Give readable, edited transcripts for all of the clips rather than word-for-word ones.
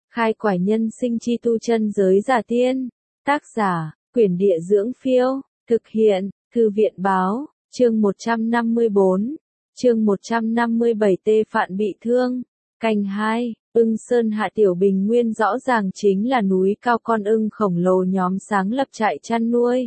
Khai quải nhân sinh chi tu chân giới giả tiên. Tác giả, Quyển Địa Dưỡng Phiêu. Thực hiện, Thư viện Báo. Chương 154. Chương 157 Tê Phạn bị thương. Canh 2. Ưng Sơn Hạ Tiểu Bình Nguyên rõ ràng chính là núi cao con ưng khổng lồ nhóm sáng lập trại chăn nuôi.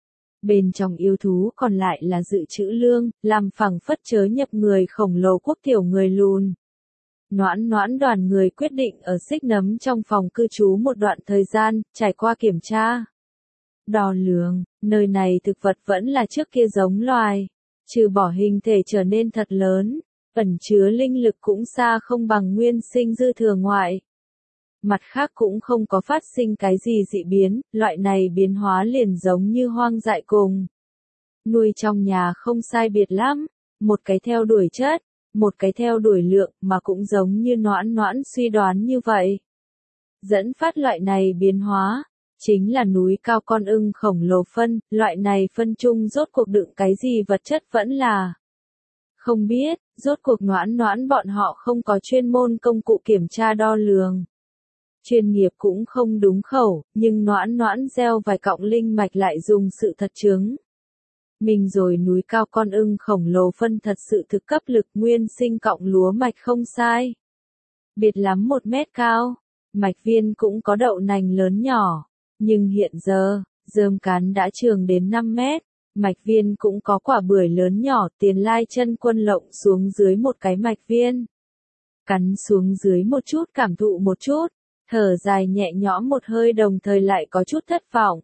Bên trong yêu thú còn lại là dự trữ lương, làm phẳng phất chớ nhập người khổng lồ quốc tiểu người lùn. Noãn noãn đoàn người quyết định ở Xích Nấm trong phòng cư trú một đoạn thời gian, trải qua kiểm tra. Đo lường, nơi này thực vật vẫn là trước kia giống loài, trừ bỏ hình thể trở nên thật lớn, ẩn chứa linh lực cũng xa không bằng nguyên sinh dư thừa ngoại. Mặt khác cũng không có phát sinh cái gì dị biến, loại này biến hóa liền giống như hoang dại cùng. Nuôi trong nhà không sai biệt lắm, một cái theo đuổi chất, một cái theo đuổi lượng mà cũng giống như noãn noãn suy đoán như vậy. Dẫn phát loại này biến hóa, chính là núi cao con ưng khổng lồ phân, loại này phân chung rốt cuộc đựng cái gì vật chất vẫn là không biết, rốt cuộc noãn noãn bọn họ không có chuyên môn công cụ kiểm tra đo lường. Chuyên nghiệp cũng không đúng khẩu, nhưng noãn noãn gieo vài cọng linh mạch lại dùng sự thật chứng. Mình rồi núi cao con ưng khổng lồ phân thật sự thực cấp lực nguyên sinh cọng lúa mạch không sai. Biệt lắm 1 mét cao, mạch viên cũng có đậu nành lớn nhỏ, nhưng hiện giờ, rơm cán đã trường đến 5 mét, mạch viên cũng có quả bưởi lớn nhỏ tiền lai chân quân lộng xuống dưới một cái mạch viên. Cắn xuống dưới một chút cảm thụ một chút, thở dài nhẹ nhõm một hơi đồng thời lại có chút thất vọng.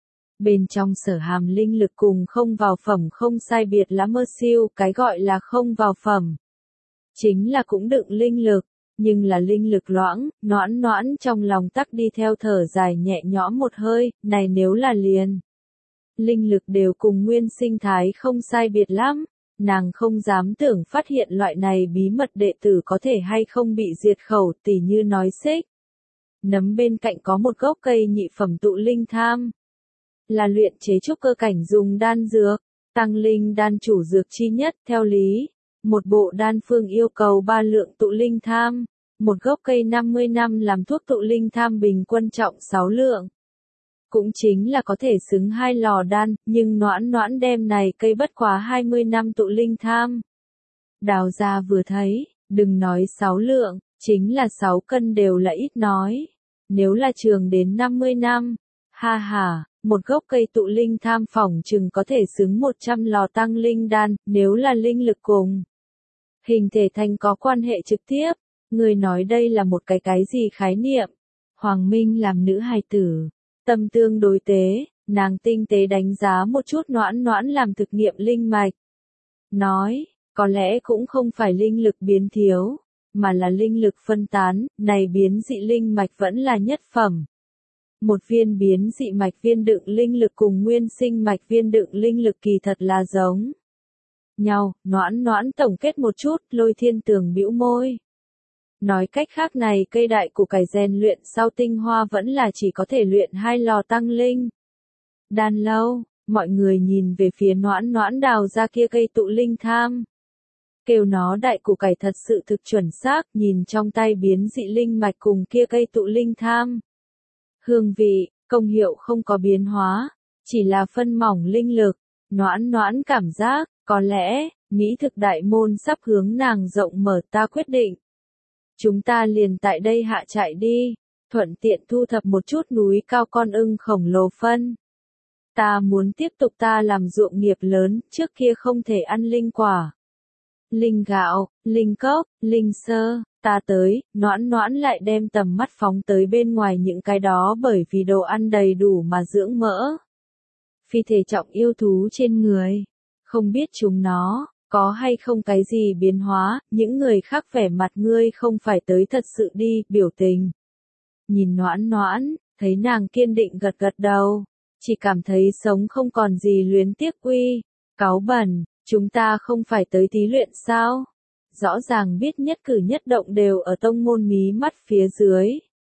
Bên trong sở hàm linh lực cùng không vào phẩm không sai biệt lắm mơ siêu, cái gọi là không vào phẩm. Chính là cũng đựng linh lực, nhưng là linh lực loãng, noãn noãn trong lòng tắc đi theo thở dài nhẹ nhõm một hơi, này nếu là liền. Linh lực đều cùng nguyên sinh thái không sai biệt lắm, nàng không dám tưởng phát hiện loại này bí mật đệ tử có thể hay không bị diệt khẩu tỉ như nói Xích Nấm bên cạnh có một gốc cây nhị phẩm tụ linh tham. Là luyện chế trúc cơ cảnh dùng đan dược, tăng linh đan chủ dược chi nhất theo lý. Một bộ đan phương yêu cầu 3 lượng tụ linh tham, một gốc cây 50 năm làm thuốc tụ linh tham bình quân trọng 6 lượng. Cũng chính là có thể xứng 2 lò đan, nhưng noãn noãn đem này cây bất quá 20 năm tụ linh tham. Đào ra vừa thấy, đừng nói 6 lượng, chính là 6 cân đều là ít nói. Nếu là trường đến 50 năm, ha ha, một gốc cây tụ linh tham phỏng chừng có thể xứng 100 lò tăng linh đan, nếu là linh lực cùng hình thể thành có quan hệ trực tiếp, người nói đây là một cái gì khái niệm. Hoàng Minh làm nữ hài tử, tâm tương đối tế, nàng tinh tế đánh giá một chút noãn noãn làm thực nghiệm linh mạch. Nói, có lẽ cũng không phải linh lực biến thiếu, mà là linh lực phân tán, này biến dị linh mạch vẫn là nhất phẩm. Một viên biến dị mạch viên đựng linh lực cùng nguyên sinh mạch viên đựng linh lực kỳ thật là giống nhau, noãn noãn tổng kết một chút, Lôi Thiên Tường bĩu môi. Nói cách khác này cây đại củ cải rèn luyện sau tinh hoa vẫn là chỉ có thể luyện 2 lò tăng linh đan lâu, mọi người nhìn về phía noãn noãn đào ra kia cây tụ linh tham. Kêu nó đại củ cải thật sự thực chuẩn xác, nhìn trong tay biến dị linh mạch cùng kia cây tụ linh tham. Hương vị, công hiệu không có biến hóa, chỉ là phân mỏng linh lực, noãn noãn cảm giác, có lẽ, mỹ thực đại môn sắp hướng nàng rộng mở ta quyết định. Chúng ta liền tại đây hạ trại đi, thuận tiện thu thập một chút núi cao con ưng khổng lồ phân. Ta muốn tiếp tục ta làm ruộng nghiệp lớn, trước kia không thể ăn linh quả. Linh gạo, linh cốc, linh sơ, ta tới, noãn noãn lại đem tầm mắt phóng tới bên ngoài những cái đó bởi vì đồ ăn đầy đủ mà dưỡng mỡ. Phi thể trọng yêu thú trên người, không biết chúng nó, có hay không cái gì biến hóa, những người khác vẻ mặt ngươi không phải tới thật sự đi, biểu tình. Nhìn noãn noãn, thấy nàng kiên định gật gật đầu, chỉ cảm thấy sống không còn gì luyến tiếc quy, cáu bẩn. Chúng ta không phải tới thí luyện sao? Rõ ràng biết nhất cử nhất động đều ở tông môn mí mắt phía dưới.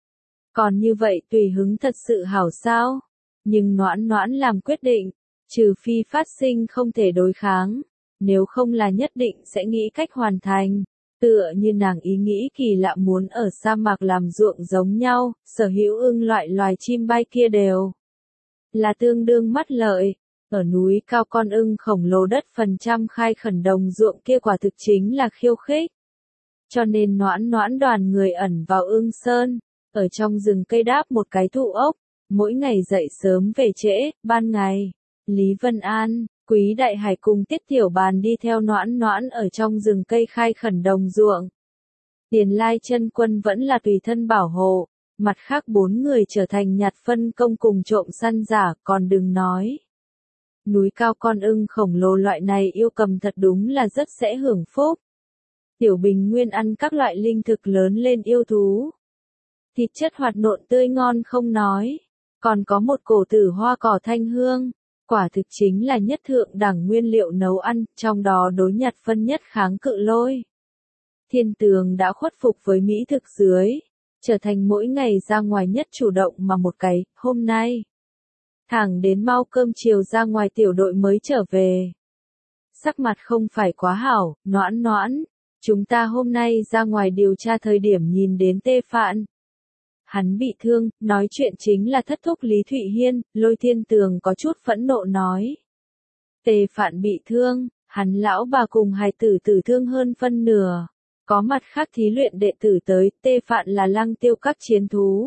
Còn như vậy tùy hứng thật sự hảo sao? Nhưng noãn noãn làm quyết định, trừ phi phát sinh không thể đối kháng, nếu không là nhất định sẽ nghĩ cách hoàn thành. Tựa như nàng ý nghĩ kỳ lạ muốn ở sa mạc làm ruộng giống nhau, sở hữu ưng loại loài chim bay kia đều là tương đương mắt lợi. Ở núi cao con ưng khổng lồ đất phần trăm khai khẩn đồng ruộng kia quả thực chính là khiêu khích. Cho nên Noãn Noãn đoàn người ẩn vào ưng sơn, ở trong rừng cây đáp một cái thụ ốc, mỗi ngày dậy sớm về trễ, ban ngày. Lý Vân An, Quý Đại Hải cùng Tiết Tiểu Bàn đi theo Noãn Noãn ở trong rừng cây khai khẩn đồng ruộng. Tiền Lai Chân Quân vẫn là tùy thân bảo hộ, mặt khác 4 người trở thành nhặt phân công cùng trộm săn giả, còn đừng nói. Núi cao con ưng khổng lồ loại này yêu cầm thật đúng là rất sẽ hưởng phúc. Tiểu Bình Nguyên ăn các loại linh thực lớn lên yêu thú. Thịt chất hoạt nộn tươi ngon không nói, còn có một cổ tử hoa cỏ thanh hương, quả thực chính là nhất thượng đẳng nguyên liệu nấu ăn, trong đó đối nhặt phân nhất kháng cự lôi. Thiên Tường đã khuất phục với mỹ thực dưới, trở thành mỗi ngày ra ngoài nhất chủ động mà một cái, hôm nay. Thẳng đến mau cơm chiều ra ngoài tiểu đội mới trở về. Sắc mặt không phải quá hảo, Noãn Noãn, chúng ta hôm nay ra ngoài điều tra thời điểm nhìn đến Tê Phạn. Hắn bị thương, nói chuyện chính là thất thúc Lý Thụy Hiên, Lôi Thiên Tường có chút phẫn nộ nói. Tê Phạn bị thương, hắn lão bà cùng hài tử tử thương hơn phân nửa. Có mặt khác thí luyện đệ tử tới, Tê Phạn là lăng tiêu các chiến thú.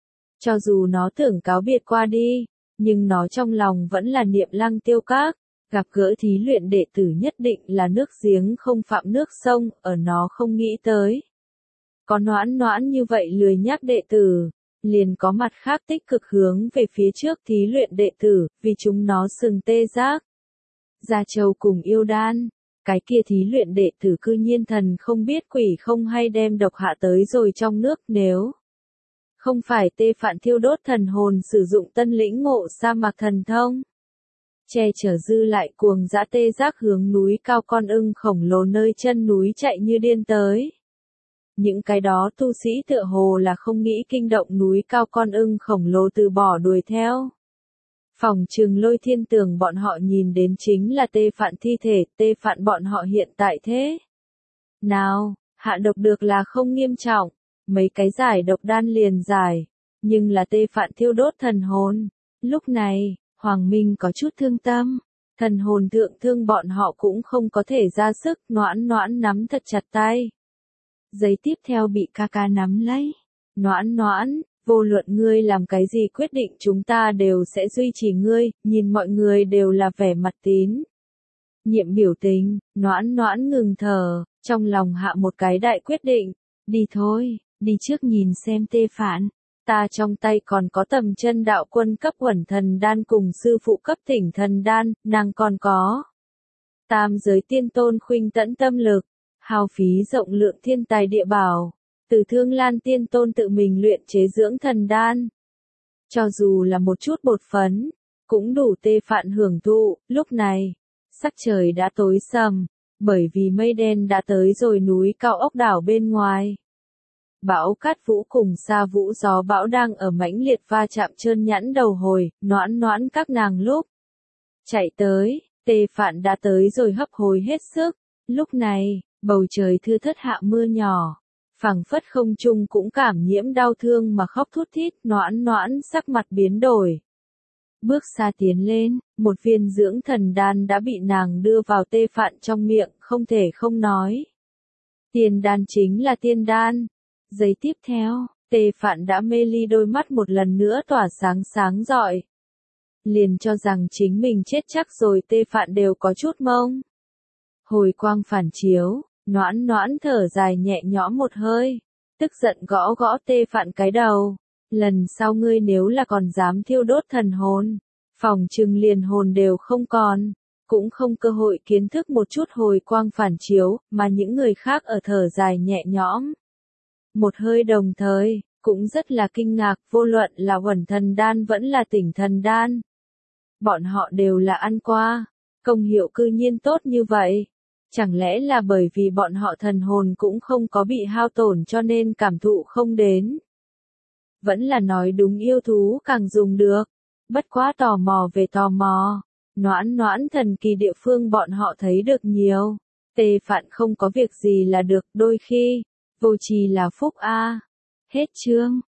Cho dù nó tưởng cáo biệt qua đi, nhưng nó trong lòng vẫn là niệm lăng tiêu các. Gặp gỡ thí luyện đệ tử nhất định là nước giếng không phạm nước sông, ở nó không nghĩ tới. Có Noãn Noãn như vậy lười nhác đệ tử, liền có mặt khác tích cực hướng về phía trước thí luyện đệ tử, vì chúng nó sừng tê giác. Gia Châu cùng Yêu Đan, cái kia thí luyện đệ tử cư nhiên thần không biết quỷ không hay đem độc hạ tới rồi trong nước, nếu không phải Tê Phạn thiêu đốt thần hồn sử dụng tân lĩnh ngộ sa mạc thần thông. Che chở dư lại cuồng dã tê giác hướng núi cao con ưng khổng lồ nơi chân núi chạy như điên tới. Những cái đó tu sĩ tựa hồ là không nghĩ kinh động núi cao con ưng khổng lồ từ bỏ đuổi theo. Phòng trường Lôi Thiên Tường bọn họ nhìn đến chính là Tê Phạn thi thể, Tê Phạn bọn họ hiện tại thế. Nào, hạ độc được là không nghiêm trọng, mấy cái giải độc đan liền giải, nhưng là Tê Phạn thiêu đốt thần hồn. Lúc này, Hoàng Minh có chút thương tâm, thần hồn thượng thương bọn họ cũng không có thể ra sức, Noãn Noãn nắm thật chặt tay. Giây tiếp theo bị ca ca nắm lấy. Noãn Noãn, vô luận ngươi làm cái gì quyết định chúng ta đều sẽ duy trì ngươi, nhìn mọi người đều là vẻ mặt tín nhiệm biểu tình, Noãn Noãn ngừng thở, trong lòng hạ một cái đại quyết định, đi thôi, đi trước nhìn xem Tê Phạn. Ta trong tay còn có tầm chân đạo quân cấp uẩn thần đan cùng sư phụ cấp thỉnh thần đan, nàng còn có tam giới tiên tôn khuynh tẫn tâm lực, hao phí rộng lượng thiên tài địa bảo, từ Thương Lan tiên tôn tự mình luyện chế dưỡng thần đan. Cho dù là một chút bột phấn, cũng đủ Tê Phạn hưởng thụ. Lúc này, sắc trời đã tối sầm, bởi vì mây đen đã tới rồi núi cao ốc đảo bên ngoài. Bão cát vũ cùng sa vũ gió bão đang ở mãnh liệt va chạm trơn nhẵn đầu hồi, Noãn Noãn các nàng lúc chạy tới, Tê Phạn đã tới rồi hấp hối hết sức. Lúc này, bầu trời thưa thớt hạ mưa nhỏ, phảng phất không trung cũng cảm nhiễm đau thương mà khóc thút thít, Noãn Noãn sắc mặt biến đổi. Bước xa tiến lên, một viên dưỡng thần đan đã bị nàng đưa vào Tê Phạn trong miệng, không thể không nói. Tiên đan chính là tiên đan. Giây tiếp theo, Tê Phạn đã mê ly, đôi mắt một lần nữa tỏa sáng sáng rọi. Liền cho rằng chính mình chết chắc rồi, Tê Phạn đều có chút mông. Hồi quang phản chiếu, Noãn Noãn thở dài nhẹ nhõm một hơi, tức giận gõ gõ Tê Phạn cái đầu. Lần sau ngươi nếu là còn dám thiêu đốt thần hồn, phòng trừng liền hồn đều không còn, cũng không cơ hội kiến thức một chút hồi quang phản chiếu, mà những người khác ở thở dài nhẹ nhõm. Một hơi đồng thời, cũng rất là kinh ngạc, vô luận là uẩn thần đan vẫn là tỉnh thần đan. Bọn họ đều là ăn qua, công hiệu cư nhiên tốt như vậy. Chẳng lẽ là bởi vì bọn họ thần hồn cũng không có bị hao tổn cho nên cảm thụ không đến. Vẫn là nói đúng, yêu thú càng dùng được. Bất quá tò mò về tò mò. Noãn Noãn thần kỳ địa phương bọn họ thấy được nhiều. Tề Phạn không có việc gì là được, đôi khi, vô trì là phúc a. Hết chương.